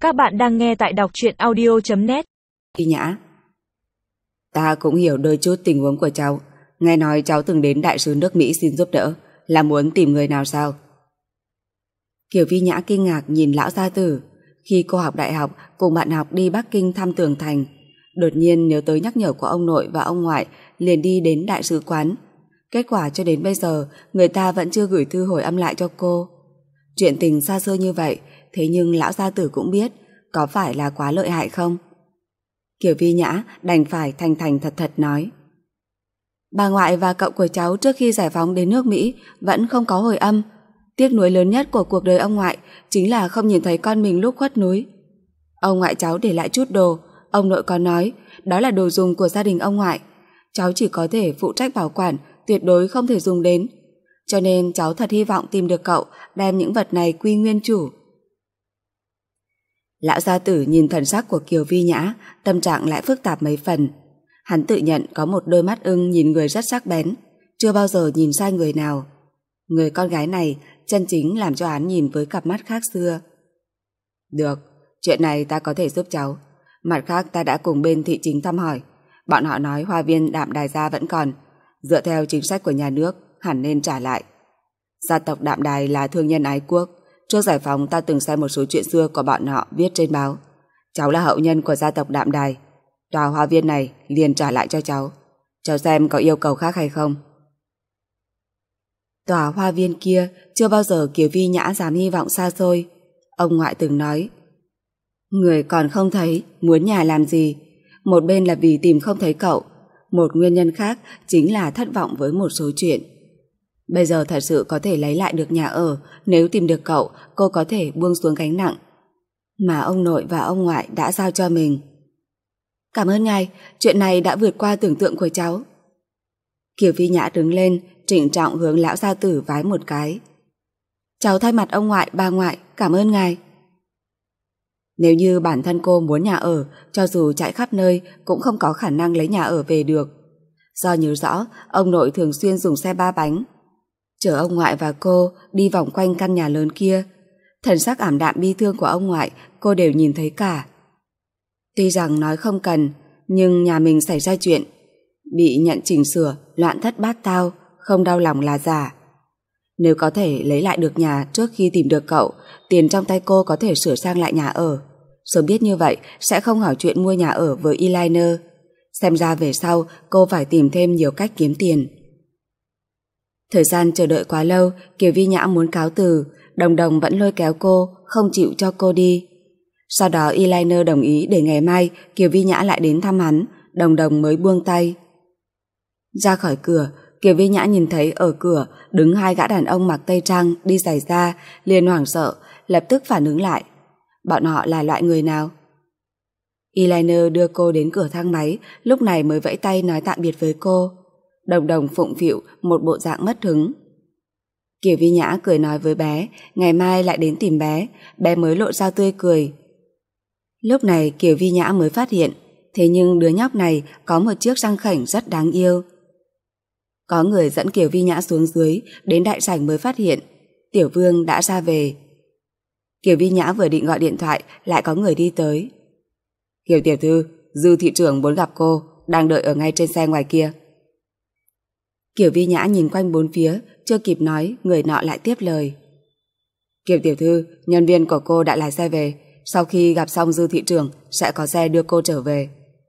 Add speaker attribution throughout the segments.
Speaker 1: Các bạn đang nghe tại đọc truyện audio.net.
Speaker 2: Y Nhã: Ta cũng hiểu đôi chút tình huống của cháu. Nghe nói cháu từng đến đại sứ nước Mỹ xin giúp đỡ, là muốn tìm người nào sao? Kiều Vi Nhã kinh ngạc nhìn lão gia tử. Khi cô học đại học cùng bạn học đi Bắc Kinh thăm tường thành, đột nhiên nhớ tới nhắc nhở của ông nội và ông ngoại, liền đi đến đại sứ quán. Kết quả cho đến bây giờ người ta vẫn chưa gửi thư hồi âm lại cho cô. Chuyện tình xa xưa như vậy, thế nhưng lão gia tử cũng biết, có phải là quá lợi hại không? Kiều Vi Nhã đành phải thành thành thật thật nói: Bà ngoại và cậu của cháu trước khi giải phóng đến nước Mỹ vẫn không có hồi âm. Tiếc nuối lớn nhất của cuộc đời ông ngoại chính là không nhìn thấy con mình lúc khuất núi. Ông ngoại cháu để lại chút đồ, ông nội có nói đó là đồ dùng của gia đình ông ngoại. Cháu chỉ có thể phụ trách bảo quản, tuyệt đối không thể dùng đến. Cho nên cháu thật hy vọng tìm được cậu, đem những vật này quy nguyên chủ. Lão gia tử nhìn thần sắc của Kiều Vi Nhã, tâm trạng lại phức tạp mấy phần. Hắn tự nhận có một đôi mắt ưng nhìn người rất sắc bén, chưa bao giờ nhìn sai người nào. Người con gái này chân chính làm cho hắn nhìn với cặp mắt khác xưa. Được, chuyện này ta có thể giúp cháu. Mặt khác ta đã cùng bên thị chính thăm hỏi, bọn họ nói hoa viên Đạm Đài gia vẫn còn, dựa theo chính sách của nhà nước hẳn nên trả lại. Gia tộc Đạm Đài là thương nhân ái quốc, trước giải phóng ta từng xem một số chuyện xưa của bọn họ viết trên báo. Cháu là hậu nhân của gia tộc Đạm Đài, tòa hoa viên này liền trả lại cho cháu. Cháu xem có yêu cầu khác hay không? Tòa hoa viên kia chưa bao giờ Kiều Vi Nhã dám hy vọng xa xôi. Ông ngoại từng nói, người còn không thấy, muốn nhà làm gì? Một bên là vì tìm không thấy cậu, một nguyên nhân khác chính là thất vọng với một số chuyện. Bây giờ thật sự có thể lấy lại được nhà ở, nếu tìm được cậu, cô có thể buông xuống gánh nặng mà ông nội và ông ngoại đã giao cho mình. Cảm ơn ngài, chuyện này đã vượt qua tưởng tượng của cháu. Kiều Vi Nhã đứng lên, trịnh trọng hướng lão gia tử vái một cái. Cháu thay mặt ông ngoại, bà ngoại, cảm ơn ngài. Nếu như bản thân cô muốn nhà ở, cho dù chạy khắp nơi cũng không có khả năng lấy nhà ở về được. Do nhớ rõ, ông nội thường xuyên dùng xe ba bánh chở ông ngoại và cô đi vòng quanh căn nhà lớn kia. Thần sắc ảm đạm bi thương của ông ngoại cô đều nhìn thấy cả. Tuy rằng nói không cần, nhưng nhà mình xảy ra chuyện, bị nhận chỉnh sửa, loạn thất bát tao, không đau lòng là giả. Nếu có thể lấy lại được nhà trước khi tìm được cậu, tiền trong tay cô có thể sửa sang lại nhà ở. Sớm biết như vậy sẽ không hỏi chuyện mua nhà ở với eyeliner. Xem ra về sau cô phải tìm thêm nhiều cách kiếm tiền. Thời gian chờ đợi quá lâu, Kiều Vi Nhã muốn cáo từ, Đồng Đồng vẫn lôi kéo cô, không chịu cho cô đi. Sau đó eyeliner đồng ý để ngày mai Kiều Vi Nhã lại đến thăm hắn, Đồng Đồng mới buông tay. Ra khỏi cửa, Kiều Vi Nhã nhìn thấy ở cửa đứng hai gã đàn ông mặc tây trang đi giày da, liền hoảng sợ, lập tức phản ứng lại. Bọn họ là loại người nào? Eyeliner đưa cô đến cửa thang máy, lúc này mới vẫy tay nói tạm biệt với cô. Đồng Đồng phụng phịu một bộ dạng mất hứng. Kiều Vi Nhã cười nói với bé, ngày mai lại đến tìm bé, bé mới lộ ra tươi cười. Lúc này Kiều Vi Nhã mới phát hiện, thế nhưng đứa nhóc này có một chiếc răng khểnh rất đáng yêu. Có người dẫn Kiều Vi Nhã xuống dưới, đến đại sảnh mới phát hiện Tiểu Vương đã ra về. Kiều Vi Nhã vừa định gọi điện thoại, lại có người đi tới. Kiều tiểu thư, Dư thị trưởng muốn gặp cô, đang đợi ở ngay trên xe ngoài kia. Kiều Vi Nhã nhìn quanh bốn phía, chưa kịp nói, người nọ lại tiếp lời. Kiều tiểu thư, nhân viên của cô đã lái xe về, sau khi gặp xong Dư thị trưởng sẽ có xe đưa cô trở về.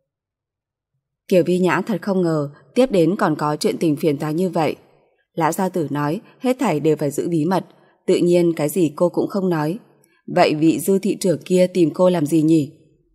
Speaker 2: Kiều Vi Nhã thật không ngờ tiếp đến còn có chuyện tình phiền toái như vậy. Lão gia tử nói hết thảy đều phải giữ bí mật, tự nhiên cái gì cô cũng không nói. Vậy vị Dư thị trưởng kia tìm cô làm gì nhỉ?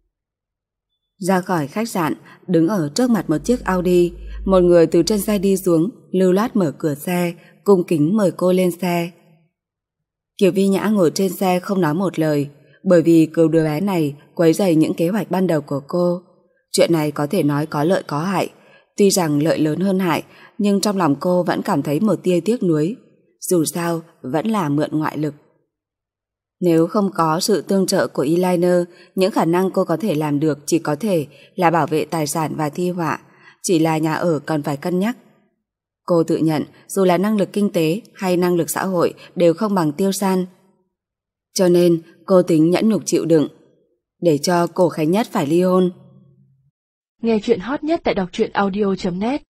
Speaker 2: Ra khỏi khách sạn, đứng ở trước mặt một chiếc Audi, một người từ trên xe đi xuống, lưu loát mở cửa xe, cung kính mời cô lên xe. Kiều Vi Nhã ngồi trên xe không nói một lời, bởi vì cứu đứa bé này quấy rầy những kế hoạch ban đầu của cô. Chuyện này có thể nói có lợi có hại, tuy rằng lợi lớn hơn hại, nhưng trong lòng cô vẫn cảm thấy một tia tiếc nuối. Dù sao, vẫn là mượn ngoại lực. Nếu không có sự tương trợ của eyeliner, những khả năng cô có thể làm được chỉ có thể là bảo vệ tài sản và thi họa, chỉ là nhà ở còn phải cân nhắc. Cô tự nhận dù là năng lực kinh tế hay năng lực xã hội đều không bằng Tiêu San. Cho nên cô tính nhẫn nhục chịu đựng. để cho Cổ Khánh Nhất phải ly hôn.
Speaker 1: Nghe chuyện hot nhất tại đọc truyện audio.net